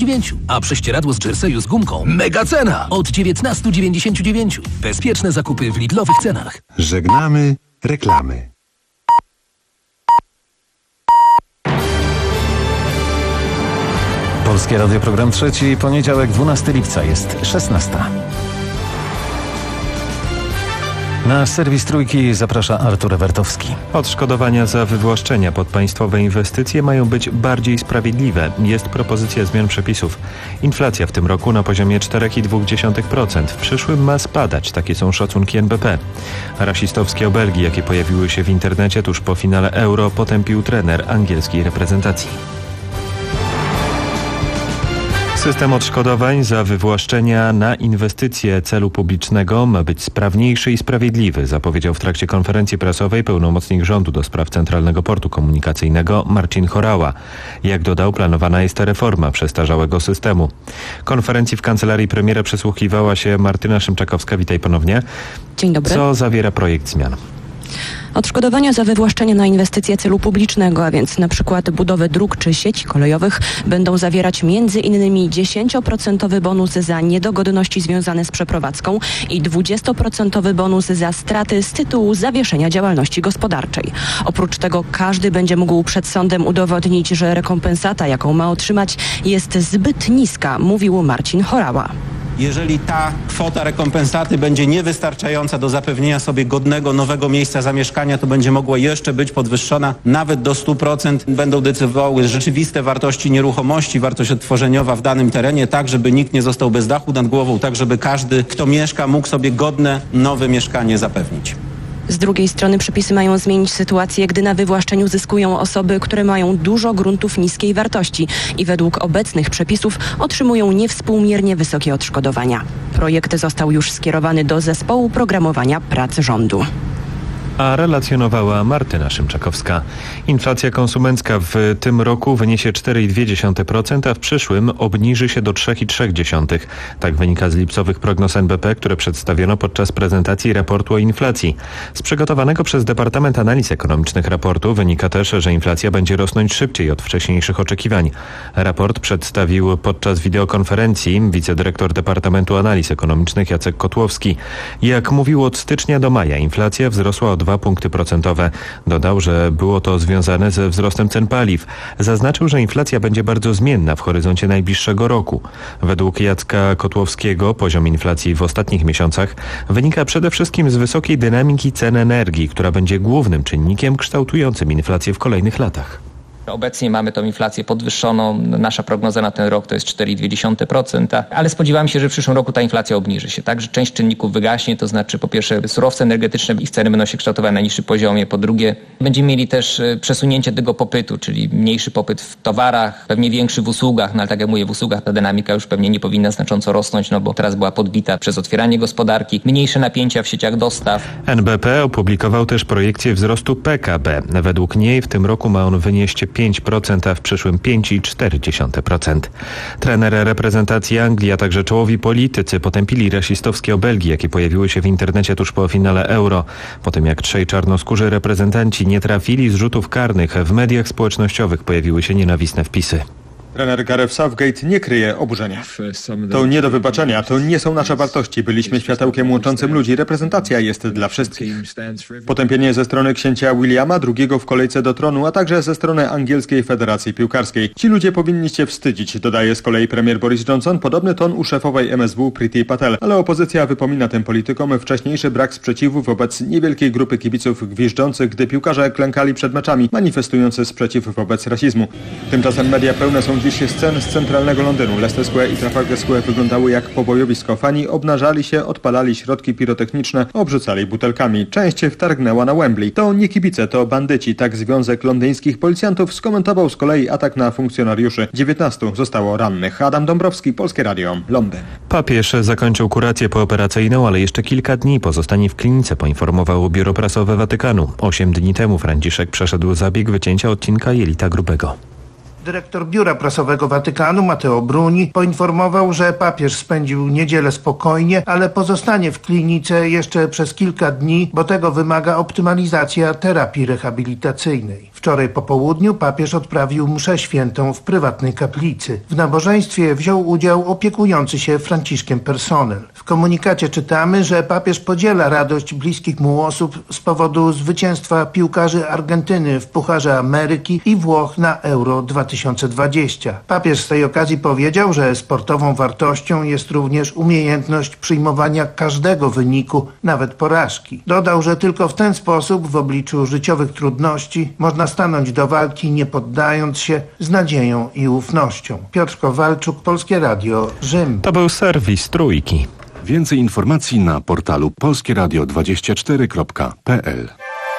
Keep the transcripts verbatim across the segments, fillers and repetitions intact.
dziewięć, a prześcieradło z jerseyu z gumką mega cena od dziewiętnaście dziewięćdziesiąt dziewięć. Bezpieczne zakupy w Lidlowych cenach. Żegnamy reklamy. Polskie Radio, program trzeci, poniedziałek, dwunastego lipca, jest szesnasta. Na serwis Trójki zaprasza Artur Ewertowski. Odszkodowania za wywłaszczenia pod państwowe inwestycje mają być bardziej sprawiedliwe. Jest propozycja zmian przepisów. Inflacja w tym roku na poziomie cztery przecinek dwa procent. W przyszłym ma spadać. Takie są szacunki N B P. Rasistowskie obelgi, jakie pojawiły się w internecie tuż po finale Euro, potępił trener angielskiej reprezentacji. System odszkodowań za wywłaszczenia na inwestycje celu publicznego ma być sprawniejszy i sprawiedliwy, zapowiedział w trakcie konferencji prasowej pełnomocnik rządu do spraw Centralnego Portu Komunikacyjnego Marcin Horała. Jak dodał, planowana jest reforma przestarzałego systemu. Konferencji w kancelarii premiera przysłuchiwała się Martyna Szymczakowska. Witaj ponownie. Dzień dobry. Co zawiera projekt zmian? Odszkodowania za wywłaszczenie na inwestycje celu publicznego, a więc na przykład budowę dróg czy sieci kolejowych, będą zawierać między innymi dziesięcioprocentowy bonus za niedogodności związane z przeprowadzką i dwudziestoprocentowy bonus za straty z tytułu zawieszenia działalności gospodarczej. Oprócz tego każdy będzie mógł przed sądem udowodnić, że rekompensata, jaką ma otrzymać, jest zbyt niska, mówił Marcin Horała. Jeżeli ta kwota rekompensaty będzie niewystarczająca do zapewnienia sobie godnego, nowego miejsca zamieszkania, to będzie mogła jeszcze być podwyższona nawet do stu procent. Będą decydowały rzeczywiste wartości nieruchomości, wartość odtworzeniowa w danym terenie, tak żeby nikt nie został bez dachu nad głową, tak żeby każdy, kto mieszka, mógł sobie godne, nowe mieszkanie zapewnić. Z drugiej strony przepisy mają zmienić sytuację, gdy na wywłaszczeniu zyskują osoby, które mają dużo gruntów niskiej wartości i według obecnych przepisów otrzymują niewspółmiernie wysokie odszkodowania. Projekt został już skierowany do zespołu programowania pracy rządu. A relacjonowała Martyna Szymczakowska. Inflacja konsumencka w tym roku wyniesie cztery przecinek dwa procent, a w przyszłym obniży się do trzy przecinek trzy procent. Tak wynika z lipcowych prognoz N B P, które przedstawiono podczas prezentacji raportu o inflacji. Z przygotowanego przez Departament Analiz Ekonomicznych raportu wynika też, że inflacja będzie rosnąć szybciej od wcześniejszych oczekiwań. Raport przedstawił podczas wideokonferencji wicedyrektor Departamentu Analiz Ekonomicznych Jacek Kotłowski. Jak mówił, od stycznia do maja inflacja wzrosła o dwa punkty procentowe. Dodał, że było to związane ze wzrostem cen paliw. Zaznaczył, że inflacja będzie bardzo zmienna w horyzoncie najbliższego roku. Według Jacka Kotłowskiego poziom inflacji w ostatnich miesiącach wynika przede wszystkim z wysokiej dynamiki cen energii, która będzie głównym czynnikiem kształtującym inflację w kolejnych latach. Obecnie mamy tą inflację podwyższoną. Nasza prognoza na ten rok to jest cztery przecinek dwa procent, ale spodziewamy się, że w przyszłym roku ta inflacja obniży się, tak? Że część czynników wygaśnie, to znaczy po pierwsze surowce energetyczne, ich ceny będą się kształtować na niższym poziomie, po drugie będziemy mieli też przesunięcie tego popytu, czyli mniejszy popyt w towarach, pewnie większy w usługach, no ale tak jak mówię, w usługach ta dynamika już pewnie nie powinna znacząco rosnąć, no bo teraz była podbita przez otwieranie gospodarki, mniejsze napięcia w sieciach dostaw. N B P opublikował też projekcję wzrostu P K B. Według niej w tym roku ma on wynieść pięć procent, a w przyszłym pięć przecinek cztery procent. Trener reprezentacji Anglii, a także czołowi politycy potępili rasistowskie obelgi, jakie pojawiły się w internecie tuż po finale Euro. Po tym jak trzej czarnoskórzy reprezentanci nie trafili z rzutów karnych, w mediach społecznościowych pojawiły się nienawistne wpisy. Trener Gareth Southgate nie kryje oburzenia. To nie do wybaczenia, to nie są nasze wartości. Byliśmy światełkiem łączącym ludzi. Reprezentacja jest dla wszystkich. Potępienie ze strony księcia Williama, drugiego w kolejce do tronu, a także ze strony Angielskiej Federacji Piłkarskiej. Ci ludzie powinni się wstydzić, dodaje z kolei premier Boris Johnson. Podobny ton u szefowej M S W Priti Patel. Ale opozycja wypomina tym politykom wcześniejszy brak sprzeciwu wobec niewielkiej grupy kibiców gwiżdżących, gdy piłkarze klękali przed meczami, manifestujący sprzeciw wobec rasizmu. Tymczasem media pełne są dziś scen z centralnego Londynu. Leicester Square i Trafalgar Square wyglądały jak pobojowisko. Fani obnażali się, odpalali środki pirotechniczne, obrzucali butelkami. Część wtargnęła na Wembley. To nie kibice, to bandyci. Tak Związek Londyńskich Policjantów skomentował z kolei atak na funkcjonariuszy. dziewiętnastu zostało rannych. Adam Dąbrowski, Polskie Radio, Londyn. Papież zakończył kurację pooperacyjną, ale jeszcze kilka dni pozostanie w klinice, poinformowało biuro prasowe Watykanu. Osiem dni temu Franciszek przeszedł zabieg wycięcia odcinka jelita grubego. Dyrektor Biura Prasowego Watykanu Matteo Bruni poinformował, że papież spędził niedzielę spokojnie, ale pozostanie w klinice jeszcze przez kilka dni, bo tego wymaga optymalizacja terapii rehabilitacyjnej. Wczoraj po południu papież odprawił mszę świętą w prywatnej kaplicy. W nabożeństwie wziął udział opiekujący się Franciszkiem personel. W komunikacie czytamy, że papież podziela radość bliskich mu osób z powodu zwycięstwa piłkarzy Argentyny w Pucharze Ameryki i Włoch na Euro dwa tysiące dwadzieścia. Papież z tej okazji powiedział, że sportową wartością jest również umiejętność przyjmowania każdego wyniku, nawet porażki. Dodał, że tylko w ten sposób w obliczu życiowych trudności można stanąć do walki, nie poddając się, z nadzieją i ufnością. Piotr Kowalczuk, Polskie Radio, Rzym. To był serwis Trójki. Więcej informacji na portalu polskie radio dwadzieścia cztery kropka p l.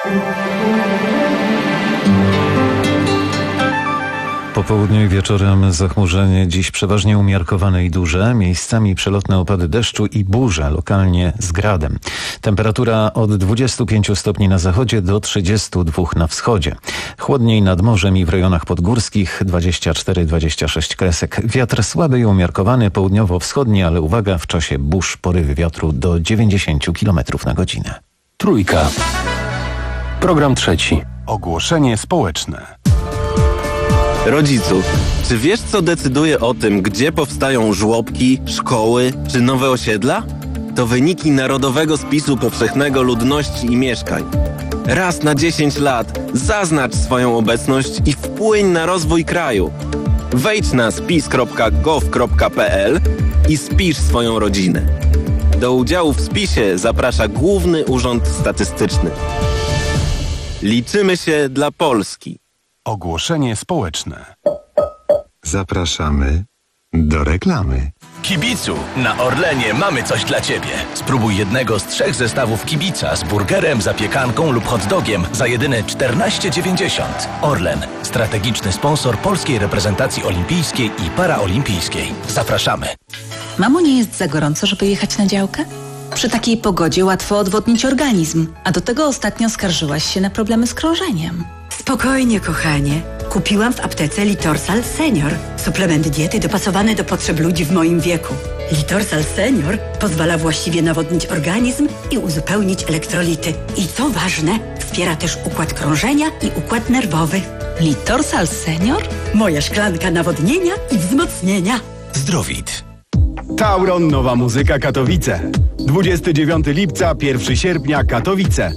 Po południu i wieczorem zachmurzenie, dziś przeważnie umiarkowane i duże, miejscami przelotne opady deszczu i burze, lokalnie z gradem. Temperatura od dwudziestu pięciu stopni na zachodzie do trzydziestu dwóch na wschodzie. Chłodniej nad morzem i w rejonach podgórskich dwadzieścia cztery dwadzieścia sześć kresek. Wiatr słaby i umiarkowany, południowo-wschodni, ale uwaga, w czasie burz porywy wiatru do dziewięćdziesięciu kilometrów na godzinę. Trójka. Program trzeci. Ogłoszenie społeczne. Rodzicu, czy wiesz, co decyduje o tym, gdzie powstają żłobki, szkoły czy nowe osiedla? To wyniki Narodowego Spisu Powszechnego Ludności i Mieszkań. Raz na dziesięć lat zaznacz swoją obecność i wpłyń na rozwój kraju. Wejdź na spis kropka gov kropka p l i spisz swoją rodzinę. Do udziału w spisie zaprasza Główny Urząd Statystyczny. Liczymy się dla Polski. Ogłoszenie społeczne. Zapraszamy do reklamy. Kibicu, na Orlenie mamy coś dla Ciebie. Spróbuj jednego z trzech zestawów kibica z burgerem, zapiekanką lub hot dogiem za jedyne czternaście dziewięćdziesiąt. Orlen, strategiczny sponsor polskiej reprezentacji olimpijskiej i paraolimpijskiej. Zapraszamy. Mamo, nie jest za gorąco, żeby jechać na działkę? Przy takiej pogodzie łatwo odwodnić organizm, a do tego ostatnio skarżyłaś się na problemy z krążeniem. Spokojnie, kochanie. Kupiłam w aptece Litorsal Senior. Suplement diety dopasowany do potrzeb ludzi w moim wieku. Litorsal Senior pozwala właściwie nawodnić organizm i uzupełnić elektrolity. I co ważne, wspiera też układ krążenia i układ nerwowy. Litorsal Senior? Moja szklanka nawodnienia i wzmocnienia. Zdrowit. Tauron Nowa Muzyka Katowice. dwudziestego dziewiątego lipca, pierwszego sierpnia Katowice.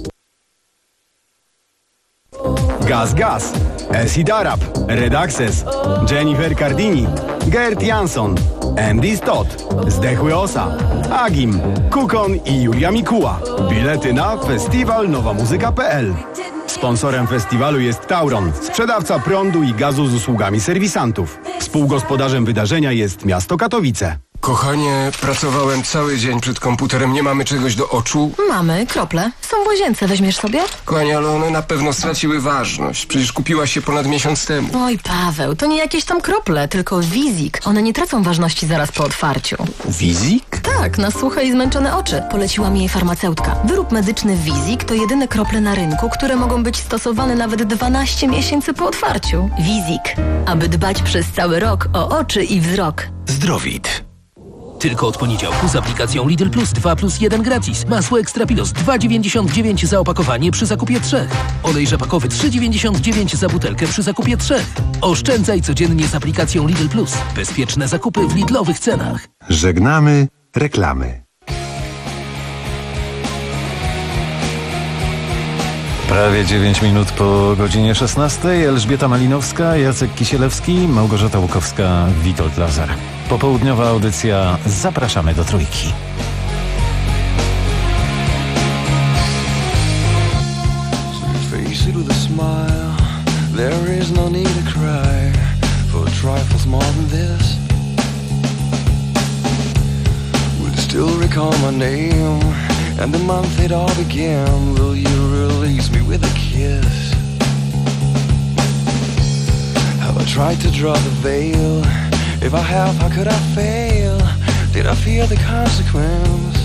Gaz Gaz, Acid Arab, Red Access, Jennifer Cardini, Gert Jansson, Andy Stott, Zdechły Osa, Agim, Kukon i Julia Mikuła. Bilety na festiwal nowa muzyka kropka p l. Sponsorem festiwalu jest Tauron, sprzedawca prądu i gazu z usługami serwisantów. Współgospodarzem wydarzenia jest miasto Katowice. Kochanie, pracowałem cały dzień przed komputerem, nie mamy czegoś do oczu? Mamy, krople. Są w łazience, weźmiesz sobie? Kochanie, ale one na pewno straciły ważność. Przecież kupiłaś je ponad miesiąc temu. Oj, Paweł, to nie jakieś tam krople, tylko Wizik. One nie tracą ważności zaraz po otwarciu. Wizik? Tak, na suche i zmęczone oczy. Poleciła mi jej farmaceutka. Wyrób medyczny Wizik to jedyne krople na rynku, które mogą być stosowane nawet dwanaście miesięcy po otwarciu. Wizik. Aby dbać przez cały rok o oczy i wzrok. Zdrowit. Tylko od poniedziałku z aplikacją Lidl Plus dwa plus jeden gratis. Masło Extra Pilos dwa dziewięćdziesiąt dziewięć za opakowanie przy zakupie trzech. Olej rzepakowy trzy dziewięćdziesiąt dziewięć za butelkę przy zakupie trzech. Oszczędzaj codziennie z aplikacją Lidl Plus. Bezpieczne zakupy w Lidlowych cenach. Żegnamy reklamy. Prawie dziewięć minut po godzinie szesnastej. Elżbieta Malinowska, Jacek Kisielewski, Małgorzata Łukowska, Witold Lazar. Popołudniowa audycja. Zapraszamy do Trójki. And the month it all began, will you release me with a kiss? Have I tried to draw the veil? If I have, how could I fail? Did I fear the consequence?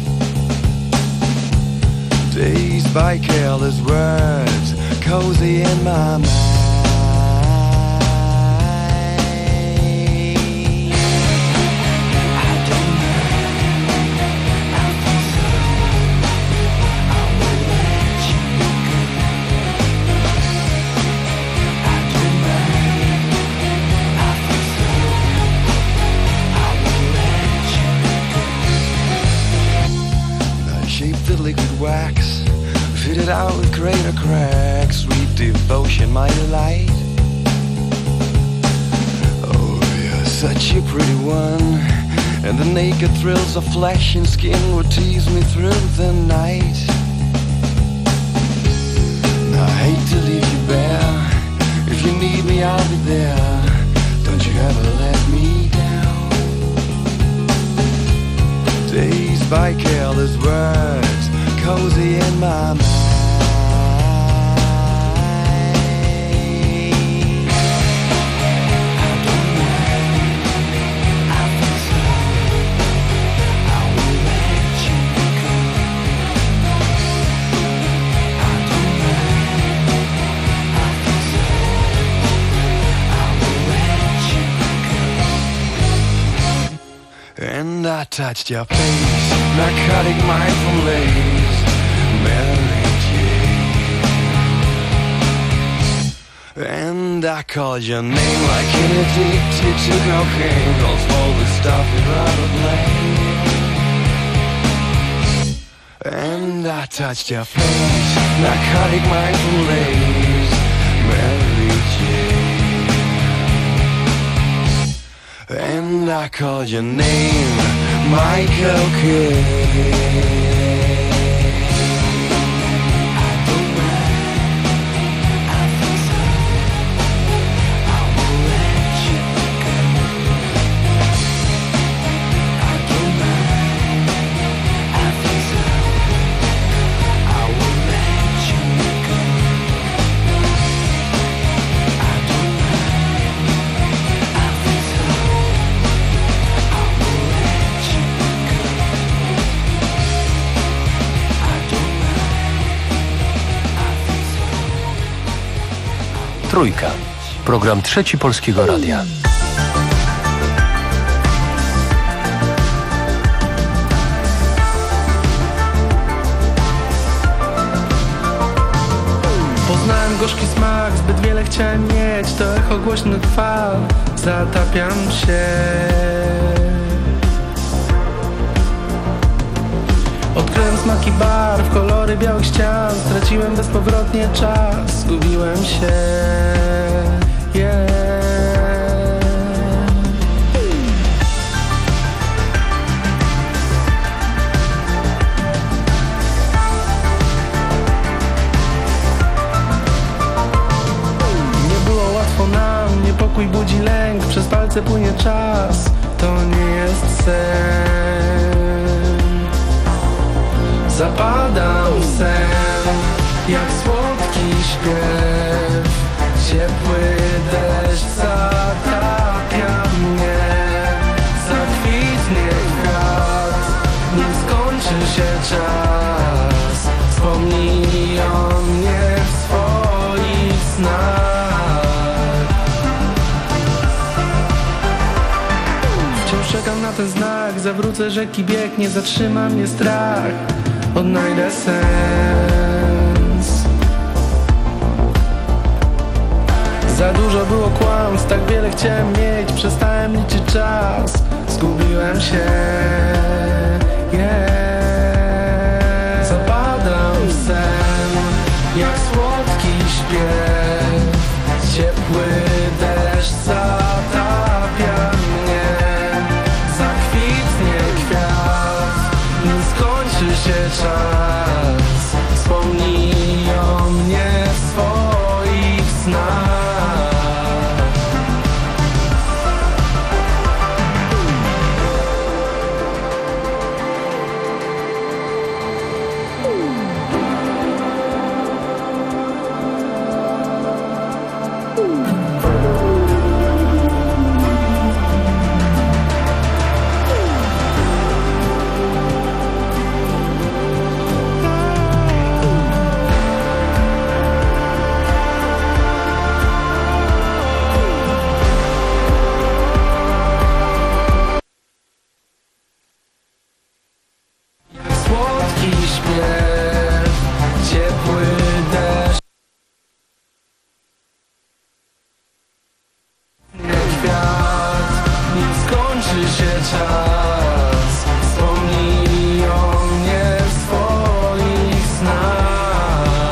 Dazed by careless words, cozy in my mind. it out with greater cracks. Sweet devotion, my delight. Oh, you're such a pretty one, and the naked thrills of flesh and skin would tease me through the night. I hate to leave you bare. If you need me, I'll be there. Don't you ever let me down. Dazed by careless words, cozy in my mind. And I touched your face, narcotic mindful lace, Mary Jane. And I called your name like an addicted to cocaine, calls all the stuff without a blame. And I touched your face, narcotic mindful lace, Mary Jane. And I called your name, Michael Kidd. Trójka. Program Trzeci Polskiego Radia. Poznałem gorzki smak, zbyt wiele chciałem mieć. To echo głośnych fal, zatapiam się. Odkryłem smaki barw, kolory białych ścian. Straciłem bezpowrotnie czas, zgubiłem się. Yeah. Nie było łatwo nam, niepokój budzi lęk. Przez palce płynie czas, to nie jest sen. Zapadam w sen, jak słodki śpiew. Ciepły deszcz zatapia mnie. Zakwitnie kwiat, nim skończy się czas. Wspomnij o mnie w swoich snach. Wciąż czekam na ten znak. Zawrócę rzeki bieg, nie zatrzyma mnie strach. Odnajdę sens. Za dużo było kłamstw, tak wiele chciałem mieć. Przestałem liczyć czas, zgubiłem się. Yeah. Zapadam w sen, jak słodki śpiew. Ciepły deszcz zatapia mnie. Zakwitnie kwiat, nim skończy się czas. Wspomnij o mnie w swoich snach. Wspomnij o mnie w swoich snach.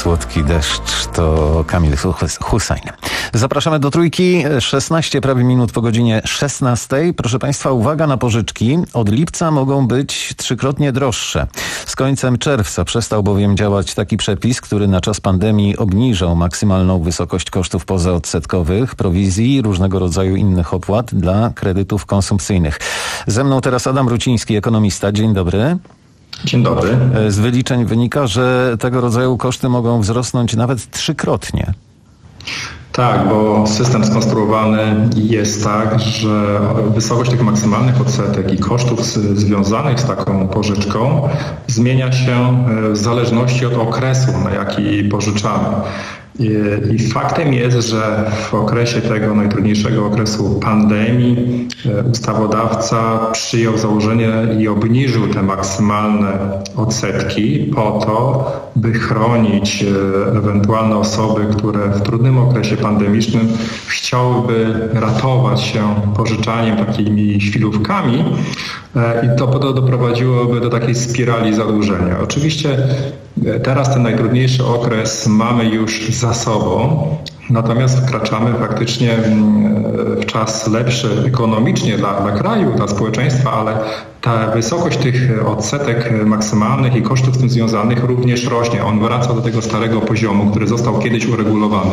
słodki deszcz to Kamil Hussein. Zapraszamy do Trójki, szesnaście prawie minut po godzinie szesnastej. Proszę Państwa, uwaga na pożyczki. Od lipca mogą być trzykrotnie droższe. Z końcem czerwca przestał bowiem działać taki przepis, który na czas pandemii obniżał maksymalną wysokość kosztów pozaodsetkowych, prowizji i różnego rodzaju innych opłat dla kredytów konsumpcyjnych. Ze mną teraz Adam Ruciński, ekonomista. Dzień dobry. Dzień dobry. Z wyliczeń wynika, że tego rodzaju koszty mogą wzrosnąć nawet trzykrotnie. Tak, bo system skonstruowany jest tak, że wysokość tych maksymalnych odsetek i kosztów z, związanych z taką pożyczką zmienia się w zależności od okresu, na jaki pożyczamy. I, I faktem jest, że w okresie tego najtrudniejszego okresu pandemii ustawodawca przyjął założenie i obniżył te maksymalne odsetki po to, by chronić ewentualne osoby, które w trudnym okresie pandemicznym chciałyby ratować się pożyczaniem takimi chwilówkami i to potem doprowadziłoby do takiej spirali zadłużenia. Oczywiście teraz ten najtrudniejszy okres mamy już za sobą, natomiast wkraczamy faktycznie w czas lepszy ekonomicznie dla, dla kraju, dla społeczeństwa, ale ta wysokość tych odsetek maksymalnych i kosztów z tym związanych również rośnie. On wraca do tego starego poziomu, który został kiedyś uregulowany.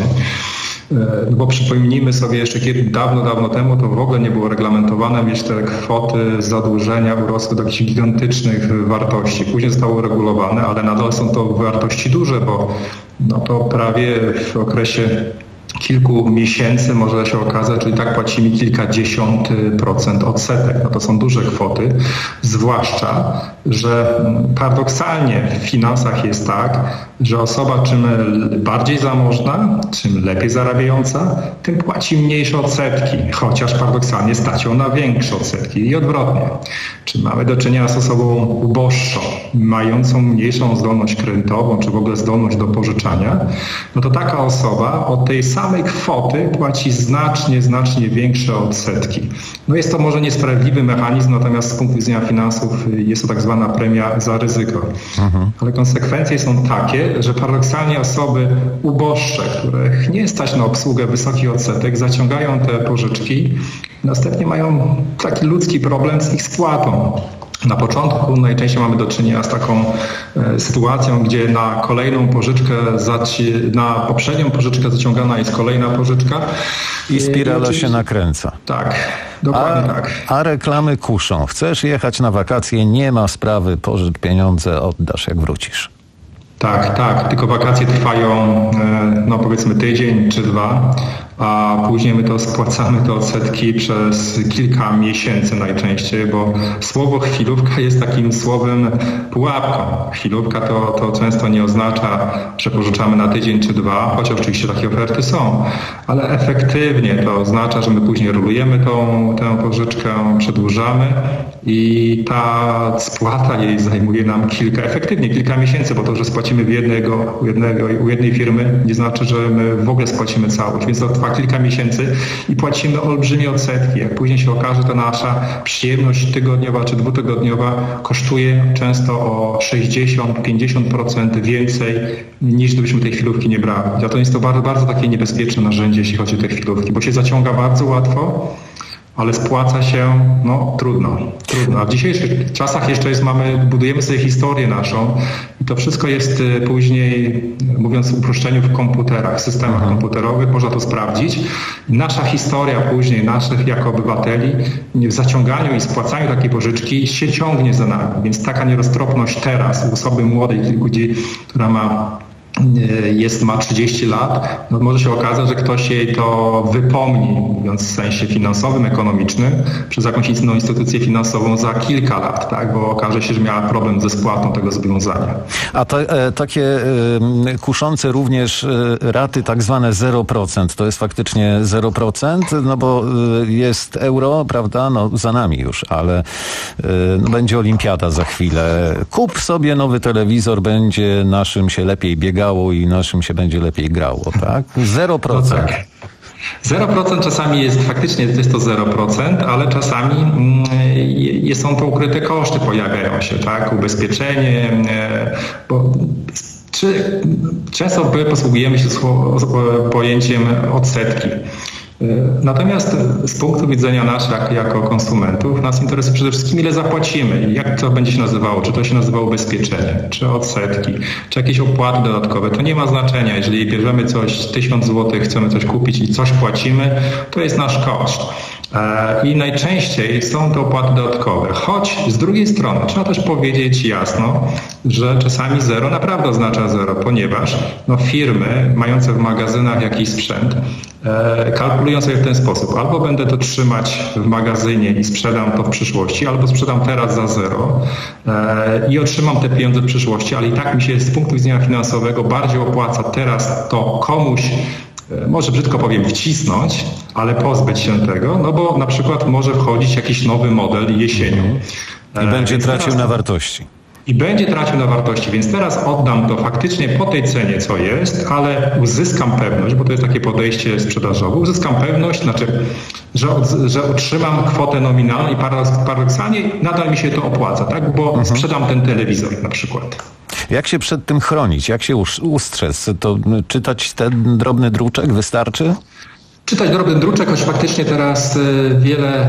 Bo przypomnijmy sobie jeszcze kiedy dawno, dawno temu to w ogóle nie było reglamentowane, więc te kwoty zadłużenia urosły do jakichś gigantycznych wartości. Później zostało uregulowane, ale nadal są to wartości duże, bo no to prawie w okresie kilku miesięcy może się okazać, że i tak płacimy kilkadziesiąt procent odsetek. No to są duże kwoty, zwłaszcza, że paradoksalnie w finansach jest tak, że osoba czym bardziej zamożna, czym lepiej zarabiająca, tym płaci mniejsze odsetki, chociaż paradoksalnie stać ją na większe odsetki i odwrotnie. Czy mamy do czynienia z osobą uboższą, mającą mniejszą zdolność kredytową, czy w ogóle zdolność do pożyczania, no to taka osoba od tej samej kwoty płaci znacznie, znacznie większe odsetki. No jest to może niesprawiedliwy mechanizm, natomiast z punktu widzenia finansów jest to tak zwana premia za ryzyko. Mhm. Ale konsekwencje są takie, że paradoksalnie osoby uboższe, których nie stać na obsługę wysokich odsetek, zaciągają te pożyczki, następnie mają taki ludzki problem z ich spłatą. Na początku najczęściej mamy do czynienia z taką e, sytuacją, gdzie na kolejną pożyczkę, zaci- na poprzednią pożyczkę zaciągana jest kolejna pożyczka. I spirala I się nakręca. Tak, dokładnie a, tak. A reklamy kuszą. Chcesz jechać na wakacje, nie ma sprawy, pożycz pieniądze, oddasz jak wrócisz. Tak, tak, tylko wakacje trwają no powiedzmy tydzień czy dwa, a później my to spłacamy te odsetki przez kilka miesięcy najczęściej, bo słowo chwilówka jest takim słowem pułapką. Chwilówka to, to często nie oznacza, że pożyczamy na tydzień czy dwa, chociaż oczywiście takie oferty są, ale efektywnie to oznacza, że my później rolujemy tą, tę pożyczkę, przedłużamy i ta spłata jej zajmuje nam kilka, efektywnie kilka miesięcy, bo to, że spłacimy w jednego, u, jednego, u jednej firmy nie znaczy, że my w ogóle spłacimy całość, więc to trwa kilka miesięcy i płacimy olbrzymie odsetki. Jak później się okaże, to nasza przyjemność tygodniowa czy dwutygodniowa kosztuje często o sześćdziesiąt do pięćdziesięciu procent więcej niż gdybyśmy tej chwilówki nie brali. Dlatego jest to bardzo, bardzo takie niebezpieczne narzędzie, jeśli chodzi o te chwilówki, bo się zaciąga bardzo łatwo, ale spłaca się, no trudno, trudno. A w dzisiejszych czasach jeszcze jest, mamy, budujemy sobie historię naszą i to wszystko jest później, mówiąc w uproszczeniu, w komputerach, w systemach Aha. komputerowych, można to sprawdzić. Nasza historia później, naszych jako obywateli w zaciąganiu i spłacaniu takiej pożyczki się ciągnie za nami, więc taka nieroztropność teraz u osoby młodej, ludzi, która ma jest, ma trzydzieści lat, no może się okazać, że ktoś jej to wypomni, mówiąc w sensie finansowym, ekonomicznym, przez jakąś inną instytucję finansową za kilka lat, tak? Bo okaże się, że miała problem ze spłatą tego zobowiązania. A to, e, takie e, kuszące również e, raty tak zwane zero procent, to jest faktycznie zero procent, no bo e, jest euro, prawda, no za nami już, ale e, no, będzie olimpiada za chwilę. Kup sobie nowy telewizor, będzie naszym się lepiej biegało i naszym się będzie lepiej grało, tak? zero procent. No tak. zero procent czasami jest, faktycznie jest to zero procent, ale czasami mm, są to ukryte koszty, pojawiają się, tak? Ubezpieczenie, bo Czy często posługujemy się pojęciem odsetki. Natomiast z punktu widzenia nas jako konsumentów, nas interesuje przede wszystkim, ile zapłacimy, jak to będzie się nazywało, czy to się nazywa ubezpieczenie, czy odsetki, czy jakieś opłaty dodatkowe. To nie ma znaczenia. Jeżeli bierzemy coś, tysiąc złotych, chcemy coś kupić i coś płacimy, to jest nasz koszt. I najczęściej są to opłaty dodatkowe. Choć z drugiej strony trzeba też powiedzieć jasno, że czasami zero naprawdę oznacza zero, ponieważ no, firmy mające w magazynach jakiś sprzęt e, kalkulują sobie w ten sposób. Albo będę to trzymać w magazynie i sprzedam to w przyszłości, albo sprzedam teraz za zero e, i otrzymam te pieniądze w przyszłości, ale i tak mi się z punktu widzenia finansowego bardziej opłaca teraz to komuś, może brzydko powiem, wcisnąć, ale pozbyć się tego, no bo na przykład może wchodzić jakiś nowy model jesienią. I będzie Więc tracił teraz, na wartości. I będzie tracił na wartości, więc teraz oddam to faktycznie po tej cenie, co jest, ale uzyskam pewność, bo to jest takie podejście sprzedażowe, uzyskam pewność, znaczy, że, od, że otrzymam kwotę nominalną i paradoksalnie nadal mi się to opłaca, tak? Bo mhm. sprzedam ten telewizor na przykład. Jak się przed tym chronić? Jak się ustrzec? To czytać ten drobny druczek wystarczy? Czytać drobny druczek, choć faktycznie teraz wiele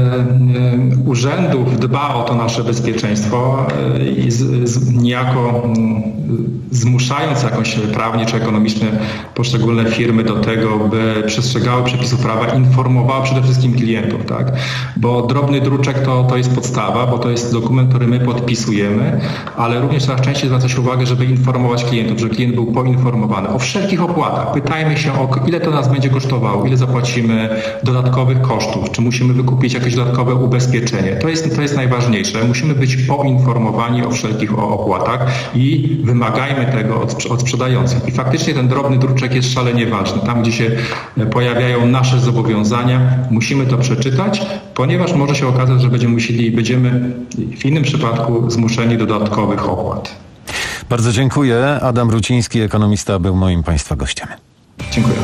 urzędów dba o to nasze bezpieczeństwo i z, z, niejako zmuszając jakąś prawnie czy ekonomicznie poszczególne firmy do tego, by przestrzegały przepisów prawa, informowały przede wszystkim klientów, tak? Bo drobny druczek to, to jest podstawa, bo to jest dokument, który my podpisujemy, ale również coraz częściej zwraca się uwagę, żeby informować klientów, że klient był poinformowany o wszelkich opłatach. Pytajmy się, o ile to nas będzie kosztowało, ile zapłacimy dodatkowych kosztów, czy musimy wykupić jakieś dodatkowe ubezpieczenie. To jest, to jest najważniejsze. Musimy być poinformowani o wszelkich opłatach i wymagajmy tego od, od sprzedających. I faktycznie ten drobny druczek jest szalenie ważny. Tam, gdzie się pojawiają nasze zobowiązania, musimy to przeczytać, ponieważ może się okazać, że będziemy musieli, będziemy w innym przypadku zmuszeni do dodatkowych opłat. Bardzo dziękuję. Adam Ruciński, ekonomista, był moim Państwa gościem. Dziękuję.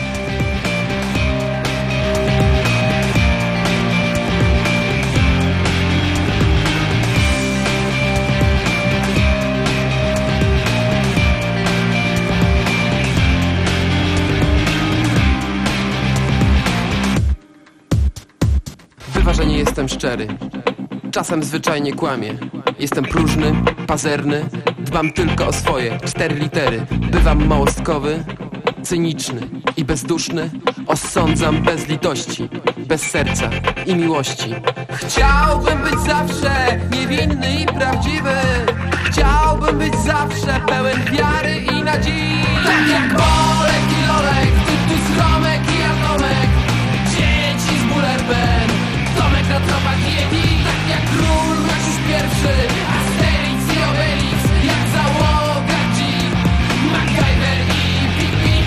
Wyważenie jestem szczery. Czasem zwyczajnie kłamię. Jestem próżny, pazerny. Dbam tylko o swoje cztery litery. Bywam małostkowy, cyniczny i bezduszny. Osądzam bez litości, bez serca i miłości. Chciałbym być zawsze niewinny i prawdziwy. Chciałbym być zawsze pełen wiary i nadziei. Tak jak Bolek i Lolek, Tytus, Romek i Atomek, dzieci z Bullerben, Tomek na tropach Yeti. Tak jak król Maciuś pierwszy, Asterix i Obelix, jak załoga G, MacGyver i Pipi.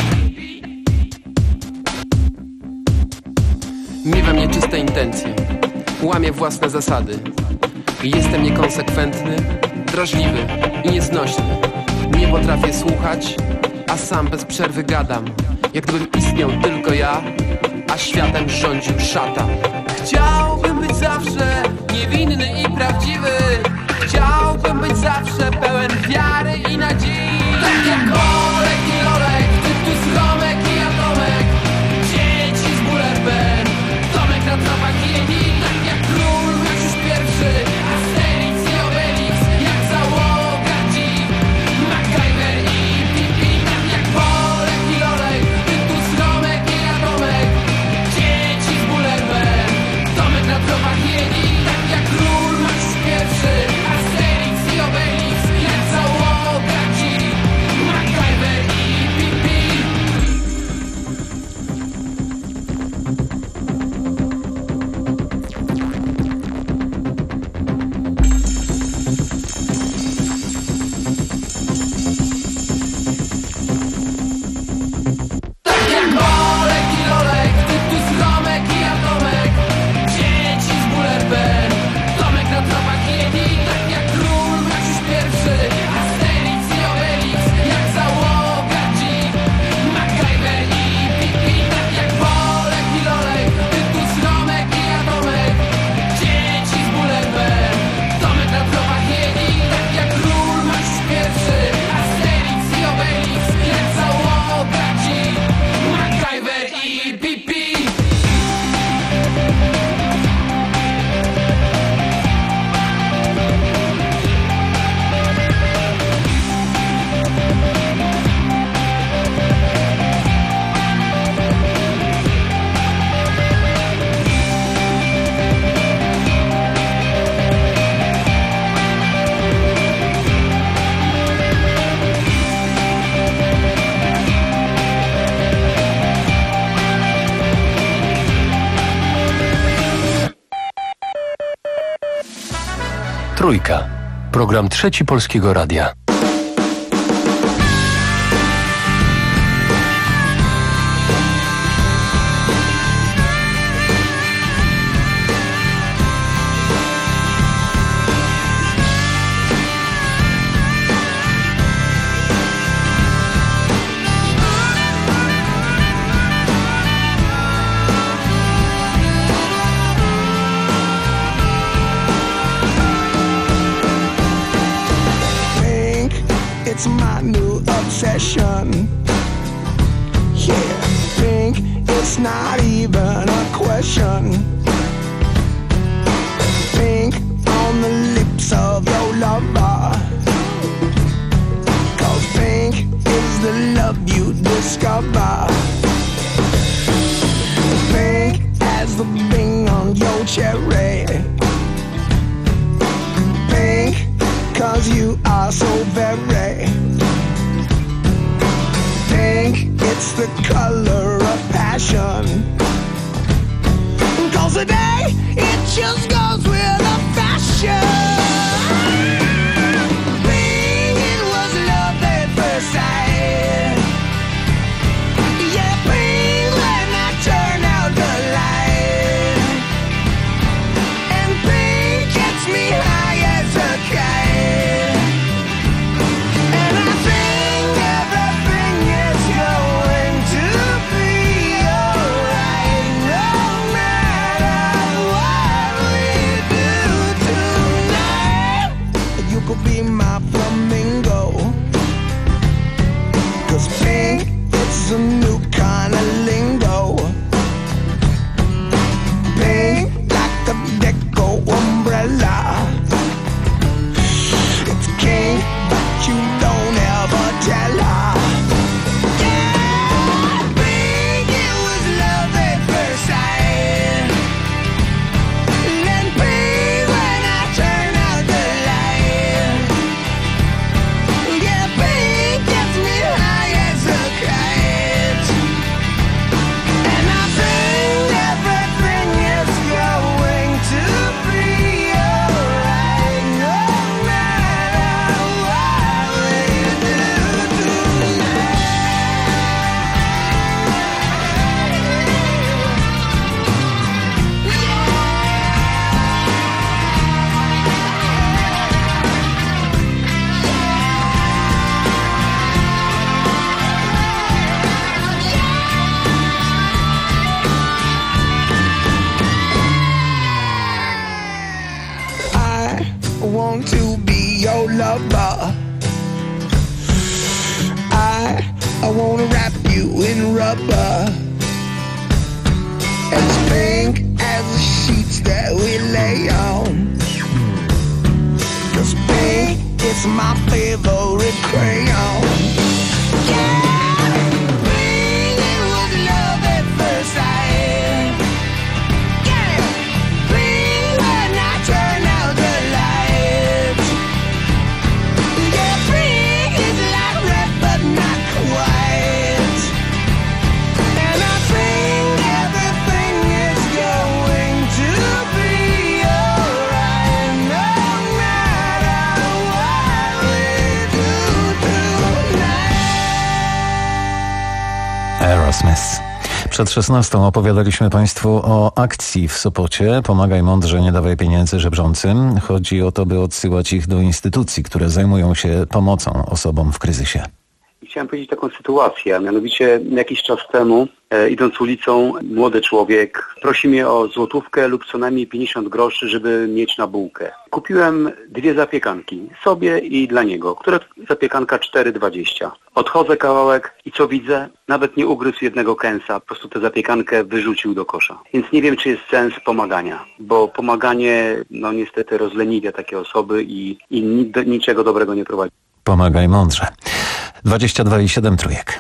Miewam nieczyste intencje, łamię własne zasady. Jestem niekonsekwentny, drażliwy i nieznośny. Nie potrafię słuchać, a sam bez przerwy gadam, jak gdybym istniał tylko ja, a światem rządził szatan. Chciałbym być zawsze niewinny i prawdziwy. Chciałbym być zawsze pełen wiary i nadziei. Tak jak Olek i Lolek, Tytus, Romek i Atomek, dzieci z Bullerben, Tomek na tropach Yeti. Tak jak król Maciuś pierwszy, Asterix i Obelix, jak załoga G, MacGyver i Pipi. Tak jak Olek i Lolek, Tytus, Romek i Atomek, dzieci z Bullerben, Tomek na tropach Yeti. Tak jak król Maciuś pierwszy, Asterix i Obelix, jak załoga G, MacGyver Trójka. Program Trzeci Polskiego Radia. It's my new obsession. Yeah, pink, it's not even a question. Pink on the lips of your lover. Cause pink is the love you discover. Pink as the bing on your cherry. Pink, cause you are so very pink, it's the color of passion. Cause today, it just goes with the fashion. Pink, it was love at first sight. Yeah, pink when I turn out the light. And pink gets me high as a kite. And I think everything is going to be alright, no matter what we do tonight. You could be my flamingo, cause pink is a new kind of lingo. Pink like a deco umbrella. It's king, but you don't ever tell her. Yeah, pink, it was love at first sight. And pink when I turn out the light. Yeah, pink gets me high as a kite. And I think everything is going to be alright, no matter what we do tonight. I want to be your lover. I I wanna wrap you in rubber, as pink as the sheets that we lay on. Cause pink is my favorite crayon. Yeah, pink, it was love at first sight. Yeah, pink when I turn out the lights. Yeah, pink is like red but not quite. And I think everything is going to be alright, no matter what we do tonight. Aerosmith. Przed szesnastą opowiadaliśmy Państwu o akcji w Sopocie. Pomagaj mądrze, nie dawaj pieniędzy żebrzącym. Chodzi o to, by odsyłać ich do instytucji, które zajmują się pomocą osobom w kryzysie. Chciałem powiedzieć taką sytuację, a mianowicie jakiś czas temu, e, idąc ulicą, młody człowiek prosi mnie o złotówkę lub co najmniej pięćdziesiąt groszy, żeby mieć na bułkę. Kupiłem dwie zapiekanki, sobie i dla niego, które zapiekanka cztery dwadzieścia. Odchodzę kawałek i co widzę? Nawet nie ugryzł jednego kęsa, po prostu tę zapiekankę wyrzucił do kosza. Więc nie wiem, czy jest sens pomagania, bo pomaganie, no niestety rozleniwia takie osoby i, i ni- do niczego dobrego nie prowadzi. Pomagaj mądrze. dwadzieścia dwa i siedem trójek.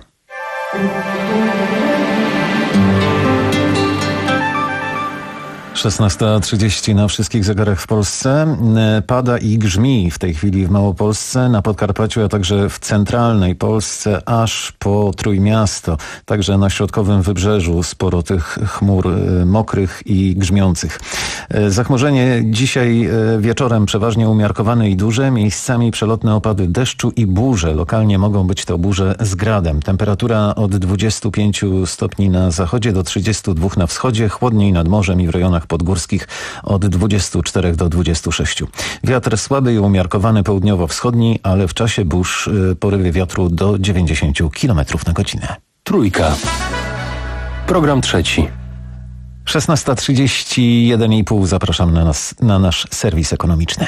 szesnasta trzydzieści na wszystkich zegarach w Polsce. Pada i grzmi w tej chwili w Małopolsce, na Podkarpaciu, a także w centralnej Polsce, aż po Trójmiasto. Także na środkowym wybrzeżu sporo tych chmur mokrych i grzmiących. Zachmurzenie dzisiaj wieczorem przeważnie umiarkowane i duże. Miejscami przelotne opady deszczu i burze. Lokalnie mogą być to burze z gradem. Temperatura od dwudziestu pięciu stopni na zachodzie do trzydziestu dwóch na wschodzie. Chłodniej nad morzem i w rejonach podgórskich od dwudziestu czterech do dwudziestu sześciu. Wiatr słaby i umiarkowany południowo-wschodni, ale w czasie burz porywy wiatru do dziewięćdziesięciu kilometrów na godzinę. Trójka. Program trzeci. szesnasta trzydzieści, jeden i pół. Zapraszam na, nas, na nasz serwis ekonomiczny.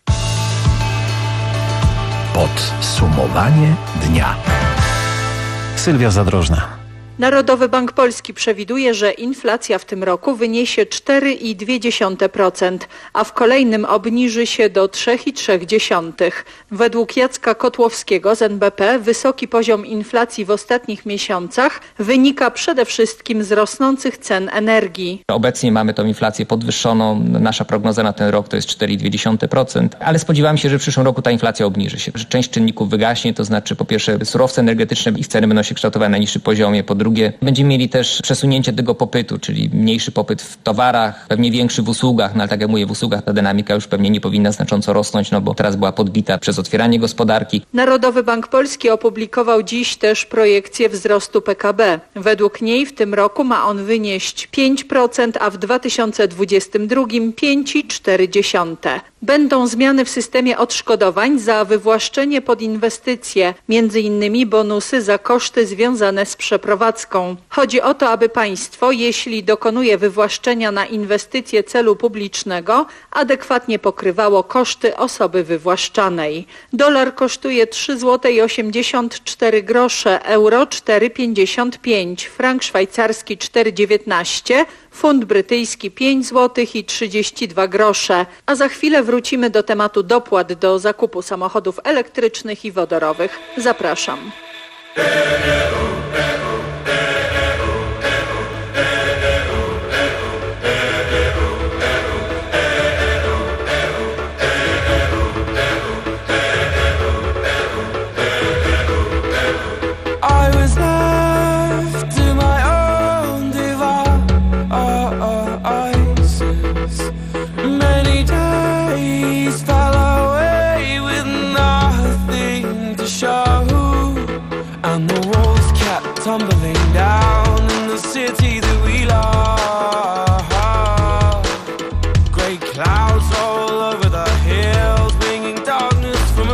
Podsumowanie dnia. Sylwia Zadrożna. Narodowy Bank Polski przewiduje, że inflacja w tym roku wyniesie cztery i dwie dziesiąte procent, a w kolejnym obniży się do trzy i trzy dziesiąte procent. Według Jacka Kotłowskiego z N B P wysoki poziom inflacji w ostatnich miesiącach wynika przede wszystkim z rosnących cen energii. Obecnie mamy tą inflację podwyższoną. Nasza prognoza na ten rok to jest cztery i dwie dziesiąte procent, ale spodziewam się, że w przyszłym roku ta inflacja obniży się. Że część czynników wygaśnie, to znaczy po pierwsze surowce energetyczne, ich ceny będą się kształtowały na niższym poziomie, po drugie będziemy mieli też przesunięcie tego popytu, czyli mniejszy popyt w towarach, pewnie większy w usługach, no ale tak jak mówię, w usługach ta dynamika już pewnie nie powinna znacząco rosnąć, no bo teraz była podbita przez otwieranie gospodarki. Narodowy Bank Polski opublikował dziś też projekcję wzrostu P K B. Według niej w tym roku ma on wynieść pięć procent, a w dwa tysiące dwudziestym drugim pięć i cztery dziesiąte procent. Będą zmiany w systemie odszkodowań za wywłaszczenie pod inwestycje, między innymi bonusy za koszty związane z przeprowadzką. Chodzi o to, aby państwo, jeśli dokonuje wywłaszczenia na inwestycje celu publicznego, adekwatnie pokrywało koszty osoby wywłaszczanej. Dolar kosztuje trzy złote osiemdziesiąt cztery grosze, euro cztery pięćdziesiąt pięć, frank szwajcarski cztery dziewiętnaście, funt brytyjski pięć złotych i trzydzieści dwa grosze. A za chwilę wrócimy do tematu dopłat do zakupu samochodów elektrycznych i wodorowych. Zapraszam. Tumbling down in the city that we love. Great clouds all over the hills, bringing darkness from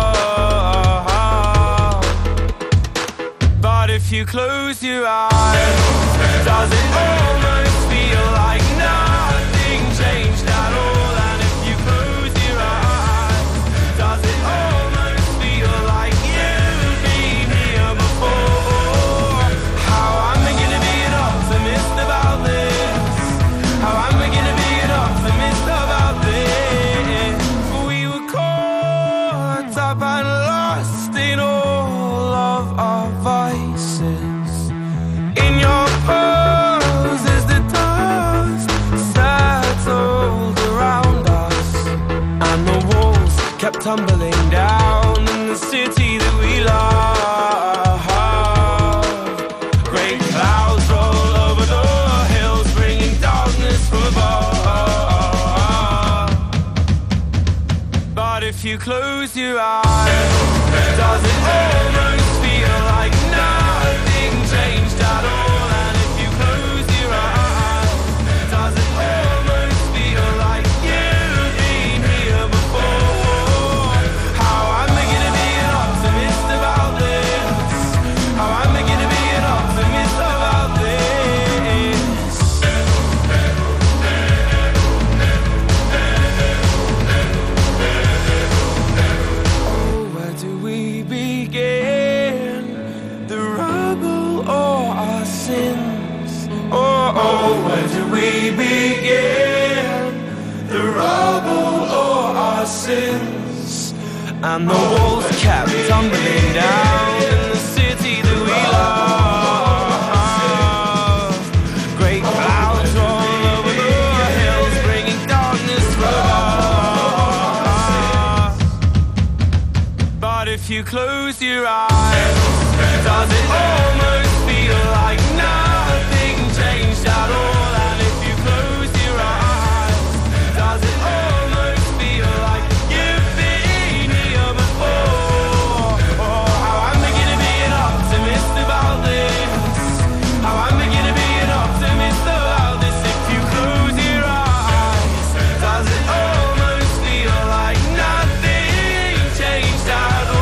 above. But if you close your eyes, does it almost feel like nothing changed at all? And if you close your eyes, does it almost feel like you've been here before? Tumbling down in the city that we love. Great clouds roll over the hills, bringing darkness from above. But if you close your eyes, does it almost feel like nothing changed at all? And if you close your eyes, does it almost feel like you've been here before? And the walls kept tumbling down in the city that we love. Great clouds all over the hills. you close your eyes, does it almost feel like nothing changed at all? And if you close your eyes, does it almost feel like you've been here before? Oh, how I'm beginning to be an optimist about this. How I'm beginning to be an optimist about this. If you close your eyes, does it almost feel like nothing changed at all?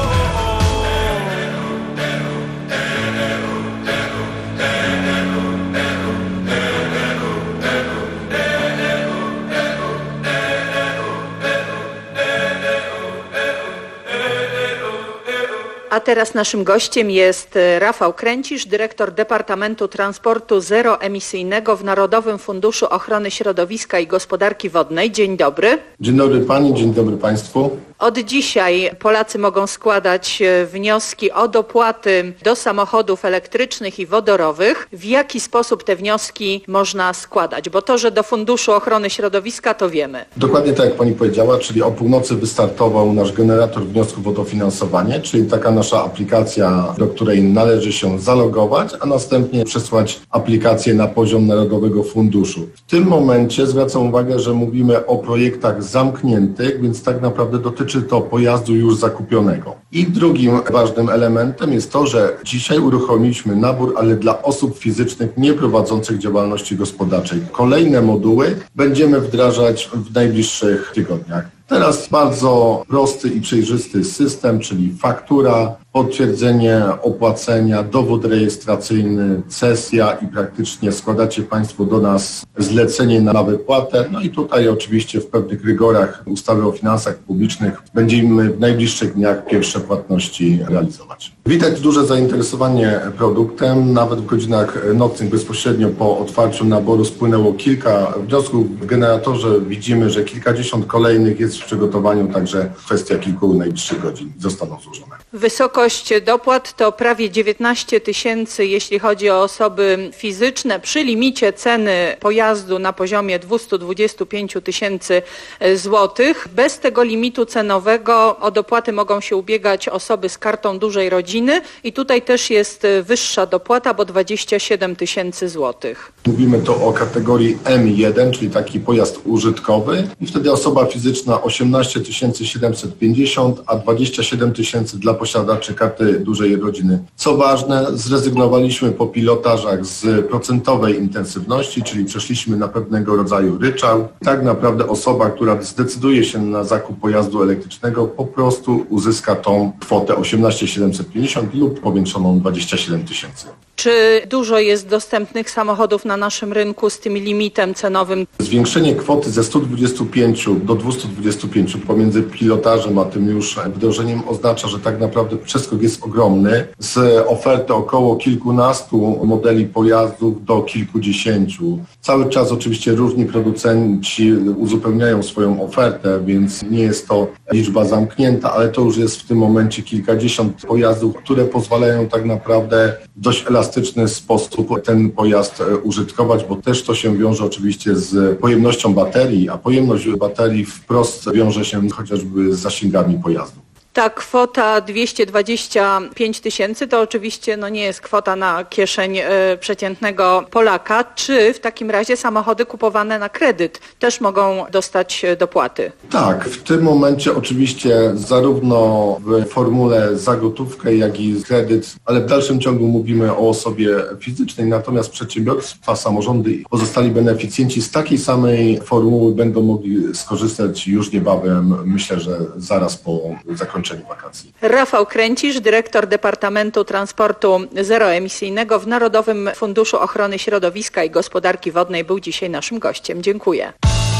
A teraz naszym gościem jest Rafał Kręcisz, dyrektor Departamentu Transportu Zeroemisyjnego w Narodowym Funduszu Ochrony Środowiska i Gospodarki Wodnej. Dzień dobry. Dzień dobry Pani, dzień dobry Państwu. Od dzisiaj Polacy mogą składać wnioski o dopłaty do samochodów elektrycznych i wodorowych. W jaki sposób te wnioski można składać? Bo to, że do Funduszu Ochrony Środowiska, to wiemy. Dokładnie tak jak Pani powiedziała, czyli o północy wystartował nasz generator wniosków o dofinansowanie, czyli taka nasza aplikacja, do której należy się zalogować, a następnie przesłać aplikację na poziom Narodowego Funduszu. W tym momencie zwracam uwagę, że mówimy o projektach zamkniętych, więc tak naprawdę dotyczy to pojazdu już zakupionego. I drugim ważnym elementem jest to, że dzisiaj uruchomiliśmy nabór, ale dla osób fizycznych nieprowadzących działalności gospodarczej. Kolejne moduły będziemy wdrażać w najbliższych tygodniach. Teraz bardzo prosty i przejrzysty system, czyli faktura, potwierdzenie opłacenia, dowód rejestracyjny, cesja i praktycznie składacie Państwo do nas zlecenie na wypłatę. No i tutaj oczywiście w pewnych rygorach ustawy o finansach publicznych będziemy w najbliższych dniach pierwsze płatności realizować. Widać duże zainteresowanie produktem. Nawet w godzinach nocnych bezpośrednio po otwarciu naboru spłynęło kilka wniosków. W generatorze widzimy, że kilkadziesiąt kolejnych jest w przygotowaniu, także kwestia kilku najbliższych godzin zostaną złożone. Wysokość dopłat to prawie dziewiętnaście tysięcy, jeśli chodzi o osoby fizyczne, przy limicie ceny pojazdu na poziomie dwieście dwadzieścia pięć tysięcy złotych. Bez tego limitu cenowego o dopłaty mogą się ubiegać osoby z kartą dużej rodziny i tutaj też jest wyższa dopłata, bo dwadzieścia siedem tysięcy złotych. Mówimy to o kategorii M jeden, czyli taki pojazd użytkowy i wtedy osoba fizyczna osiemnaście tysięcy siedemset pięćdziesiąt, a dwadzieścia siedem tysięcy dla posiadaczy karty dużej rodziny. Co ważne, zrezygnowaliśmy po pilotażach z procentowej intensywności, czyli przeszliśmy na pewnego rodzaju ryczałt. Tak naprawdę osoba, która zdecyduje się na zakup pojazdu elektrycznego, po prostu uzyska tą kwotę osiemnaście tysięcy siedemset pięćdziesiąt lub powiększoną dwadzieścia siedem tysięcy. Czy dużo jest dostępnych samochodów na naszym rynku z tym limitem cenowym? Zwiększenie kwoty ze stu dwudziestu pięciu do dwustu dwudziestu pięciu pomiędzy pilotażem a tym już wdrożeniem oznacza, że tak naprawdę przeskok jest ogromny. Z oferty około kilkunastu modeli pojazdów do kilkudziesięciu. Cały czas oczywiście różni producenci uzupełniają swoją ofertę, więc nie jest to liczba zamknięta, ale to już jest w tym momencie kilkadziesiąt pojazdów, które pozwalają tak naprawdę w dość elastyczny sposób ten pojazd użytkować, bo też to się wiąże oczywiście z pojemnością baterii, a pojemność baterii wprost wiąże się chociażby z zasięgami pojazdu. Ta kwota dwieście dwadzieścia pięć tysięcy to oczywiście no nie jest kwota na kieszeń y, przeciętnego Polaka. Czy w takim razie samochody kupowane na kredyt też mogą dostać dopłaty? Tak, w tym momencie oczywiście zarówno w formule za gotówkę, jak i kredyt, ale w dalszym ciągu mówimy o osobie fizycznej, natomiast przedsiębiorstwa, samorządy i pozostali beneficjenci z takiej samej formuły będą mogli skorzystać już niebawem, myślę, że zaraz po zakończeniu wakacji. Rafał Kręcisz, dyrektor Departamentu Transportu Zeroemisyjnego w Narodowym Funduszu Ochrony Środowiska i Gospodarki Wodnej, był dzisiaj naszym gościem. Dziękuję.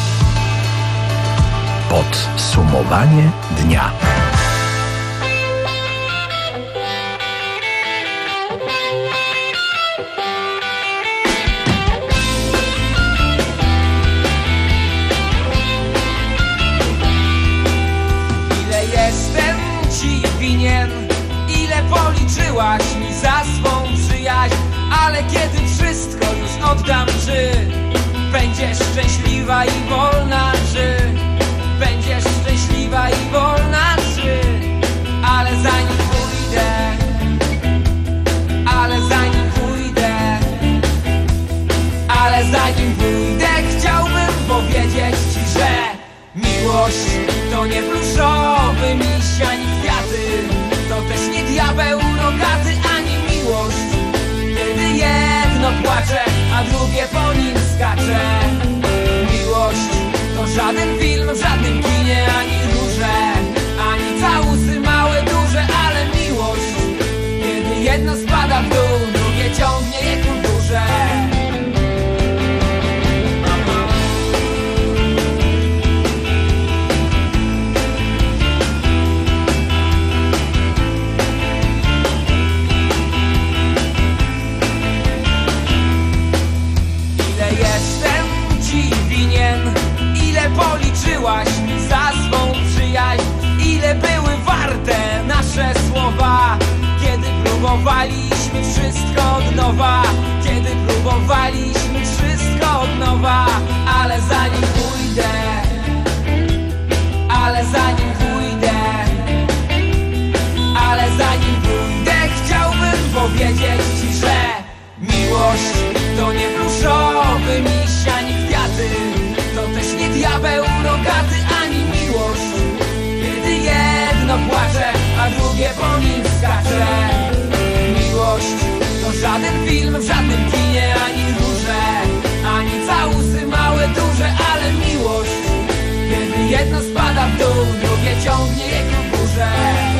Podsumowanie dnia. Ile policzyłaś mi za swą przyjaźń, ale kiedy wszystko już oddam, czy będziesz szczęśliwa i wolna, czy będziesz szczęśliwa i wolna, czy ale żaden film w żadnym kinie, ani róże, ani całusy małe, duże, ale miłość, kiedy jedno spada w dół, drugie ciągnie je ku górze. Policzyłaś mi za swą przyjaźń, ile były warte nasze słowa, kiedy próbowaliśmy wszystko od nowa, kiedy próbowaliśmy wszystko od nowa, ale zanim pójdę, ale zanim pójdę, ale zanim pójdę, chciałbym powiedzieć ci, że miłość to nie pluszowy miś ani kwiaty, to też nie diabeł rogaty, ani miłość, kiedy jedno płacze, a drugie po nim skacze. Miłość to żaden film w żadnym kinie, ani róże, ani całusy małe, duże, ale miłość, kiedy jedno spada w dół, drugie ciągnie je ku górze.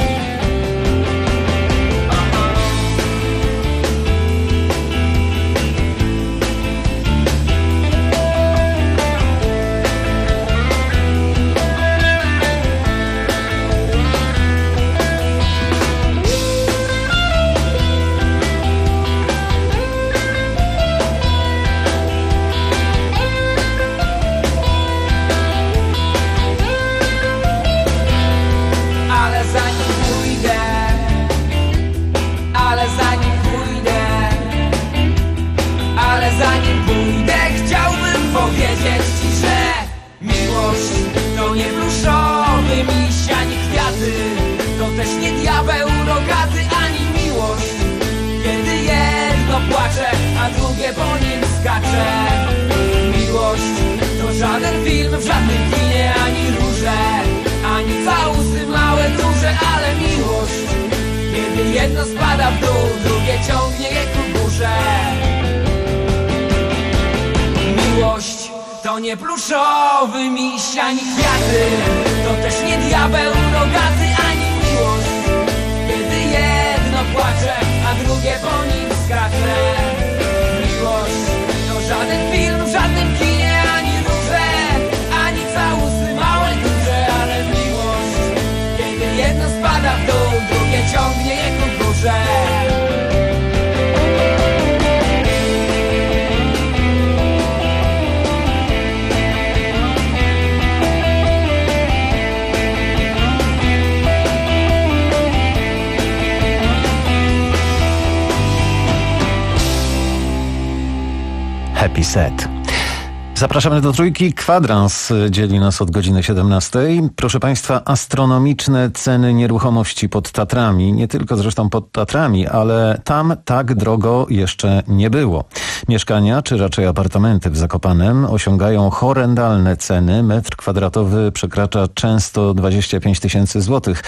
Zanim pójdę, chciałbym powiedzieć ci, że miłość to nie pluszowy miś ani kwiaty, to też nie diabeł rogaty, ani miłość, kiedy jedno płacze, a drugie po nim skacze. Miłość to żaden film w żadnym kinie, ani róże, ani całusy małe, duże, ale miłość, kiedy jedno spada w dół, drugie ciągnie je ku górze. Miłość to nie pluszowy miś ani kwiaty, to też nie diabeł rogaty, ani miłość, kiedy jedno płacze, a drugie po nim skacze. Miłość to żaden film w żadnym kinie, ani róże, ani całusy małe, duże, ale miłość, kiedy jedno spada w dół, drugie ciągnie je ku górze. Happy Set. Zapraszamy do Trójki. Kwadrans dzieli nas od godziny siedemnastej. Proszę Państwa, astronomiczne ceny nieruchomości pod Tatrami. Nie tylko zresztą pod Tatrami, ale tam tak drogo jeszcze nie było. Mieszkania, czy raczej apartamenty w Zakopanem osiągają horrendalne ceny. Metr kwadratowy przekracza często dwadzieścia pięć tysięcy złotych.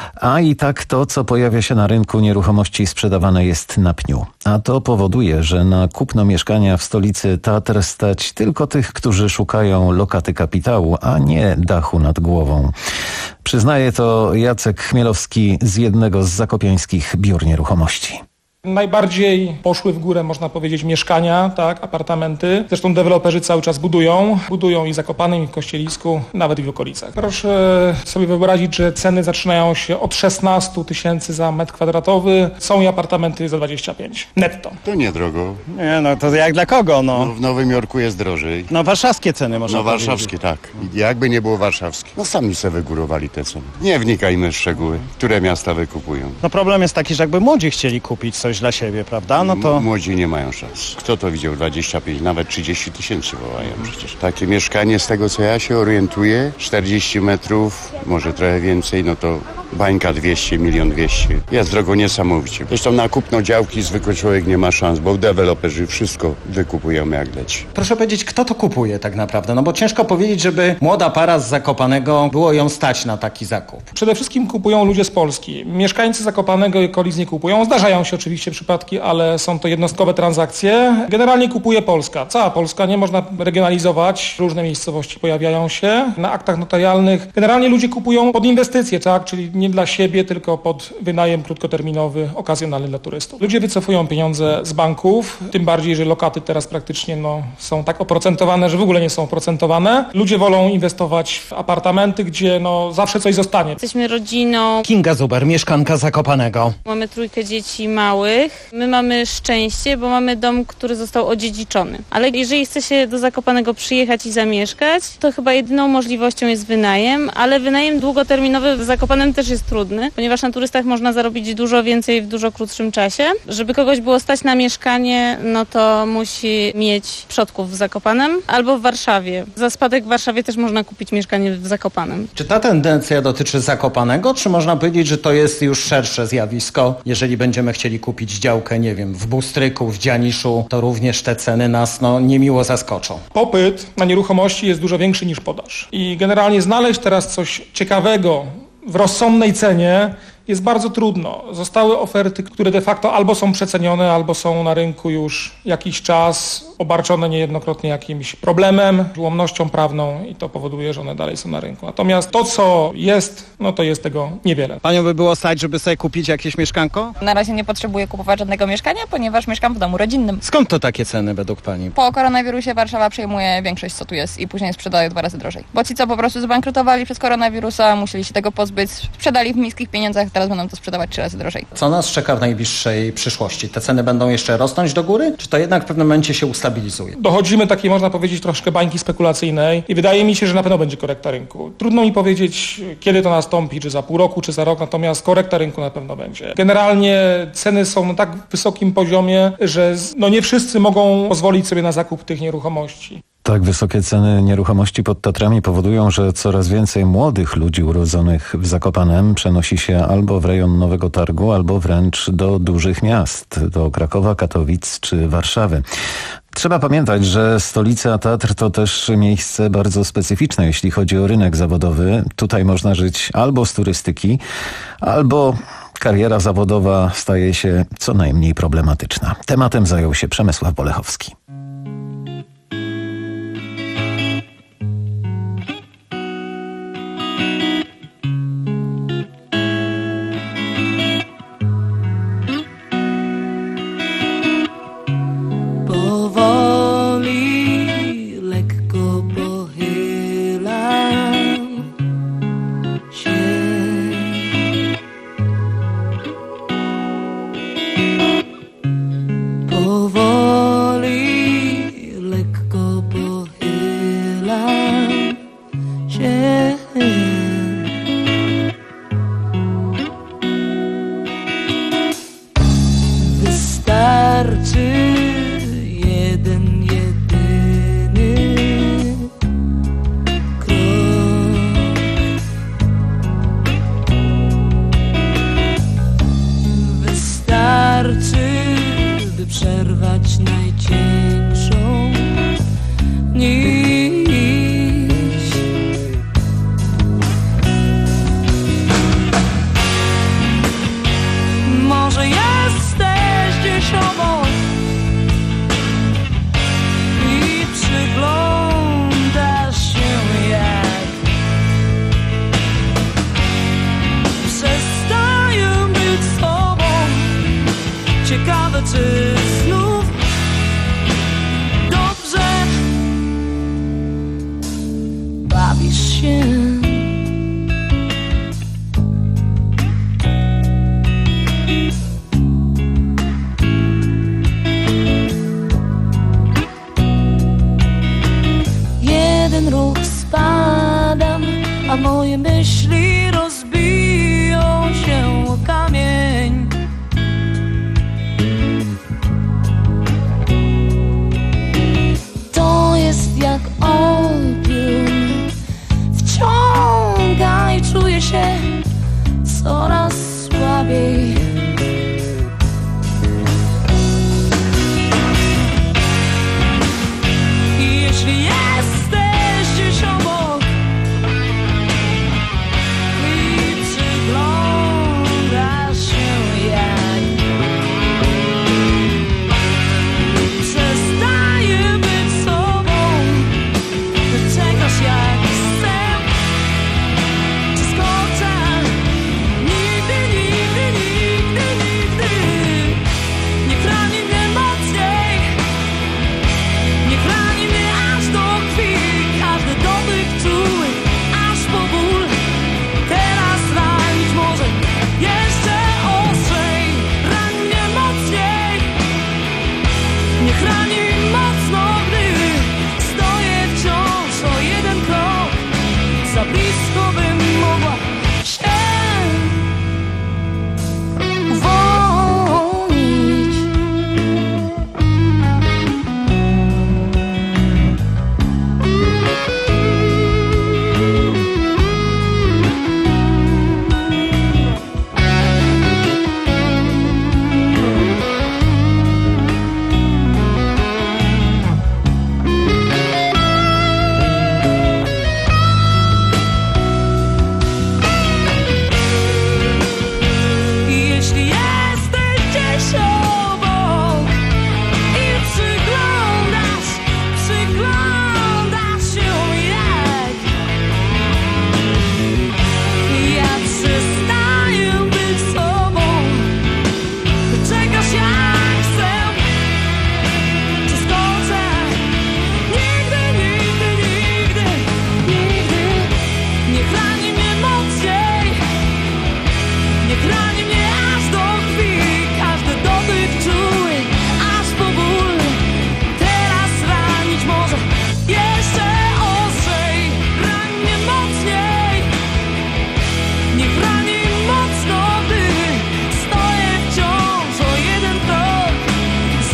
A i tak to, co pojawia się na rynku nieruchomości, sprzedawane jest na pniu. A to powoduje, że na kupno mieszkania w stolicy Tatr stać tylko tych, którzy szukają lokaty kapitału, a nie dachu nad głową. Przyznaje to Jacek Chmielowski z jednego z zakopiańskich biur nieruchomości. Najbardziej poszły w górę, można powiedzieć, mieszkania, tak, apartamenty. Zresztą deweloperzy cały czas budują. Budują i w Zakopanem, i w Kościelisku, nawet i w okolicach. Proszę sobie wyobrazić, że ceny zaczynają się od szesnaście tysięcy za metr kwadratowy. Są i apartamenty za dwadzieścia pięć. Netto. To niedrogo. Nie, no to jak dla kogo, no? no w Nowym Jorku jest drożej. No warszawskie ceny można No powiedzieć. warszawskie, tak. I jakby nie było warszawskie. No sami sobie wygórowali te ceny. Nie wnikajmy w szczegóły, które miasta wykupują. No problem jest taki, że jakby młodzi chcieli kupić coś dla siebie, prawda? No to... M- młodzi nie mają szans. Kto to widział? dwadzieścia pięć, nawet trzydzieści tysięcy wołają przecież. Takie mieszkanie, z tego co ja się orientuję, czterdzieści metrów, może trochę więcej, no to bańka dwieście, milion dwieście. Jest drogo niesamowicie. Zresztą na kupno działki zwykły człowiek nie ma szans, bo deweloperzy wszystko wykupują jak leci. Proszę powiedzieć, kto to kupuje tak naprawdę? No bo ciężko powiedzieć, żeby młoda para z Zakopanego było ją stać na taki zakup. Przede wszystkim kupują ludzie z Polski. Mieszkańcy Zakopanego i okolic nie kupują. Zdarzają się oczywiście oczywiście przypadki, ale są to jednostkowe transakcje. Generalnie kupuje Polska, cała Polska, nie można regionalizować, różne miejscowości pojawiają się na aktach notarialnych. Generalnie ludzie kupują pod inwestycje, tak, czyli nie dla siebie, tylko pod wynajem krótkoterminowy, okazjonalny dla turystów. Ludzie wycofują pieniądze z banków, tym bardziej, że lokaty teraz praktycznie no, są tak oprocentowane, że w ogóle nie są oprocentowane. Ludzie wolą inwestować w apartamenty, gdzie no, zawsze coś zostanie. Jesteśmy rodziną. Kinga Zuber, mieszkanka Zakopanego. Mamy trójkę dzieci małych. My mamy szczęście, bo mamy dom, który został odziedziczony. Ale jeżeli chce się do Zakopanego przyjechać i zamieszkać, to chyba jedyną możliwością jest wynajem, ale wynajem długoterminowy w Zakopanem też jest trudny, ponieważ na turystach można zarobić dużo więcej w dużo krótszym czasie. Żeby kogoś było stać na mieszkanie, no to musi mieć przodków w Zakopanem albo w Warszawie. Za spadek w Warszawie też można kupić mieszkanie w Zakopanem. Czy ta tendencja dotyczy Zakopanego, czy można powiedzieć, że to jest już szersze zjawisko? Jeżeli będziemy chcieli kupić działkę, nie wiem, w Bustryku, w Dzianiszu, to również te ceny nas no, niemiło zaskoczą. Popyt na nieruchomości jest dużo większy niż podaż. I generalnie znaleźć teraz coś ciekawego w rozsądnej cenie jest bardzo trudno. Zostały oferty, które de facto albo są przecenione, albo są na rynku już jakiś czas, obarczone niejednokrotnie jakimś problemem, ułomnością prawną i to powoduje, że one dalej są na rynku. Natomiast to, co jest, no to jest tego niewiele. Panią by było stać, żeby sobie kupić jakieś mieszkanko? Na razie nie potrzebuję kupować żadnego mieszkania, ponieważ mieszkam w domu rodzinnym. Skąd to takie ceny według pani? Po koronawirusie Warszawa przejmuje większość, co tu jest i później sprzedaje dwa razy drożej. Bo ci, co po prostu zbankrutowali przez koronawirusa, musieli się tego pozbyć, sprzedali w niskich pieniądzach, teraz będą to sprzedawać trzy razy drożej. Co nas czeka w najbliższej przyszłości? Te ceny będą jeszcze rosnąć do góry? Czy to jednak w pewnym momencie się ustabilizuje? Dochodzimy takiej, można powiedzieć, troszkę bańki spekulacyjnej i wydaje mi się, że na pewno będzie korekta rynku. Trudno mi powiedzieć, kiedy to nastąpi, czy za pół roku, czy za rok, natomiast korekta rynku na pewno będzie. Generalnie ceny są na tak wysokim poziomie, że no nie wszyscy mogą pozwolić sobie na zakup tych nieruchomości. Tak wysokie ceny nieruchomości pod Tatrami powodują, że coraz więcej młodych ludzi urodzonych w Zakopanem przenosi się albo w rejon Nowego Targu, albo wręcz do dużych miast, do Krakowa, Katowic czy Warszawy. Trzeba pamiętać, że stolica Tatr to też miejsce bardzo specyficzne, jeśli chodzi o rynek zawodowy. Tutaj można żyć albo z turystyki, albo kariera zawodowa staje się co najmniej problematyczna. Tematem zajął się Przemysław Bolechowski.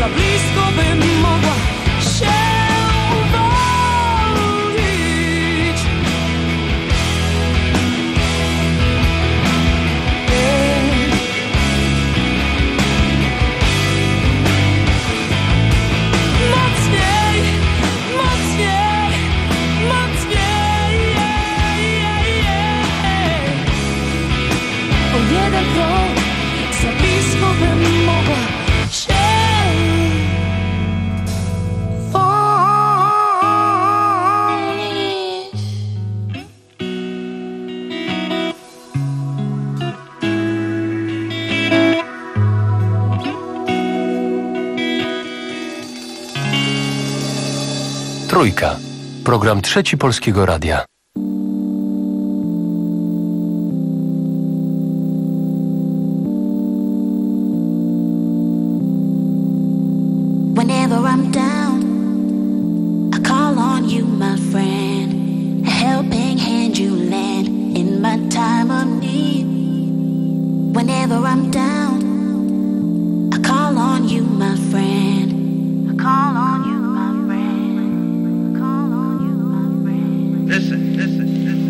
za blisko bym mogła się uwolnić. Mocniej, mocniej, mocniej. O jeden krok za blisko bym mogła się uwolnić. Trójka. Program Trzeci Polskiego Radia. Whenever I'm down, I call on you, my friend. A helping hand you lend in my time of need. Whenever I'm down, I call on you, my friend. I call on you, my friend. I call on you, my friend. Listen, listen, listen.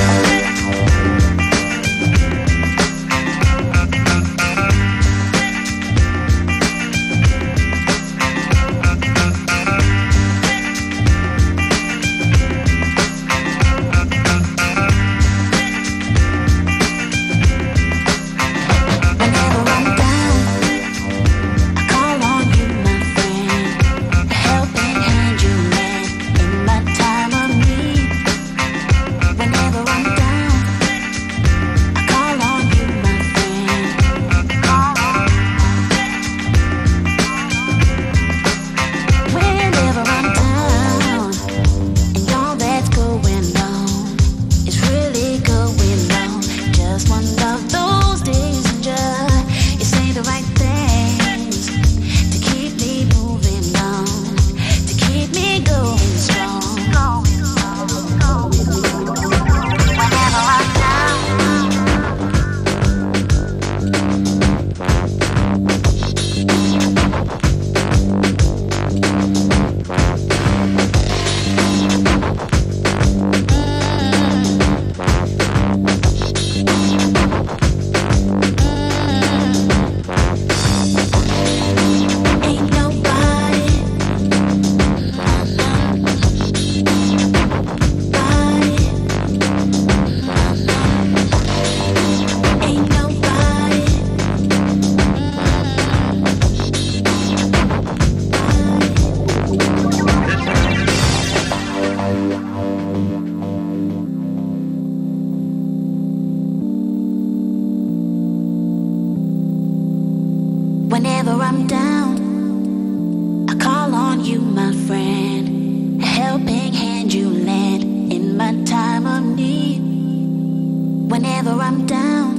Whenever I'm down, I call on you, my friend. A helping hand you lend in my time of need. Whenever I'm down,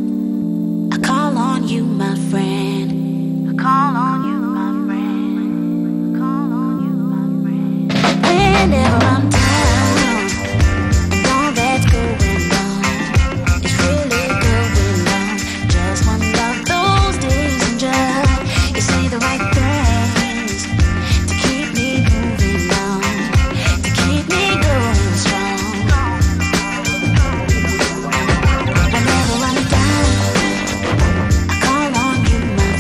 I call on you, my friend. I call on you, my friend. I call on you, my friend. Whenever I'm down, and all that's going on is really going on. Just one of those days and just you say the right things to keep me moving on, to keep me going strong. Whenever I'm down, I call on you, my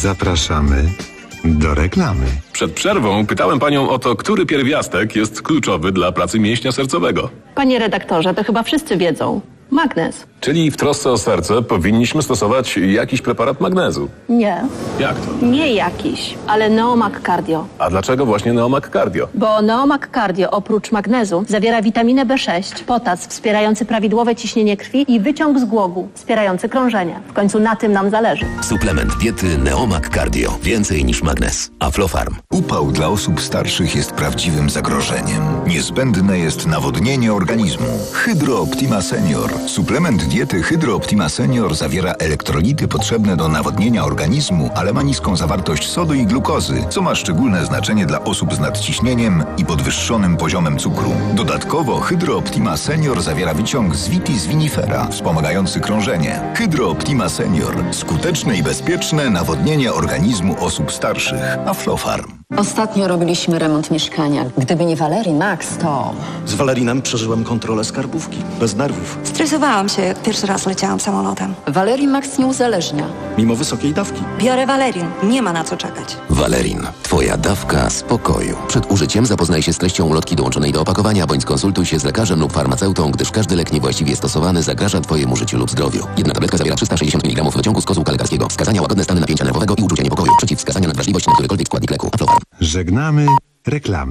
Zapraszamy do reklamy. Przed przerwą pytałem panią o to, który pierwiastek jest kluczowy dla pracy mięśnia sercowego. Panie redaktorze, to chyba wszyscy wiedzą. Magnez. Czyli w trosce o serce powinniśmy stosować jakiś preparat magnezu. Nie. Jak to? Nie jakiś, ale Neomag Cardio. A dlaczego właśnie Neomag Cardio? Bo Neomag Cardio oprócz magnezu zawiera witaminę B sześć, potas wspierający prawidłowe ciśnienie krwi i wyciąg z głogu wspierający krążenie. W końcu na tym nam zależy. Suplement diety Neomag Cardio. Więcej niż magnez. Aflofarm. Upał dla osób starszych jest prawdziwym zagrożeniem. Niezbędne jest nawodnienie organizmu. Hydro Optima Senior. Suplement diety Hydro Optima Senior zawiera elektrolity potrzebne do nawodnienia organizmu, ale ma niską zawartość sodu i glukozy, co ma szczególne znaczenie dla osób z nadciśnieniem i podwyższonym poziomem cukru. Dodatkowo Hydro Optima Senior zawiera wyciąg z Vitis vinifera, wspomagający krążenie. Hydro Optima Senior. Skuteczne i bezpieczne nawodnienie organizmu osób starszych. Aflofarm. Ostatnio robiliśmy remont mieszkania. Gdyby nie Valerii Max, to... Z Valorinem przeżyłem kontrolę skarbówki. Bez nerwów. Stresowałam się, jak pierwszy raz leciałam samolotem. Valerii Max nie uzależnia. Mimo wysokiej dawki. Biorę Valerin. Nie ma na co czekać. Valerin. Twoja dawka spokoju. Przed użyciem zapoznaj się z treścią ulotki dołączonej do opakowania, bądź skonsultuj się z lekarzem lub farmaceutą, gdyż każdy lek niewłaściwie stosowany zagraża Twojemu życiu lub zdrowiu. Jedna tabletka zawiera trzysta sześćdziesiąt miligramów wyciągu z kozłka lekarskiego. Wskazania: łagodne stany napięcia nerwowego i uczucia niepokoju. Przeciwwskazania na wrażliwość na którykolwiek składnik leku. Aflofarm. Żegnamy reklamy.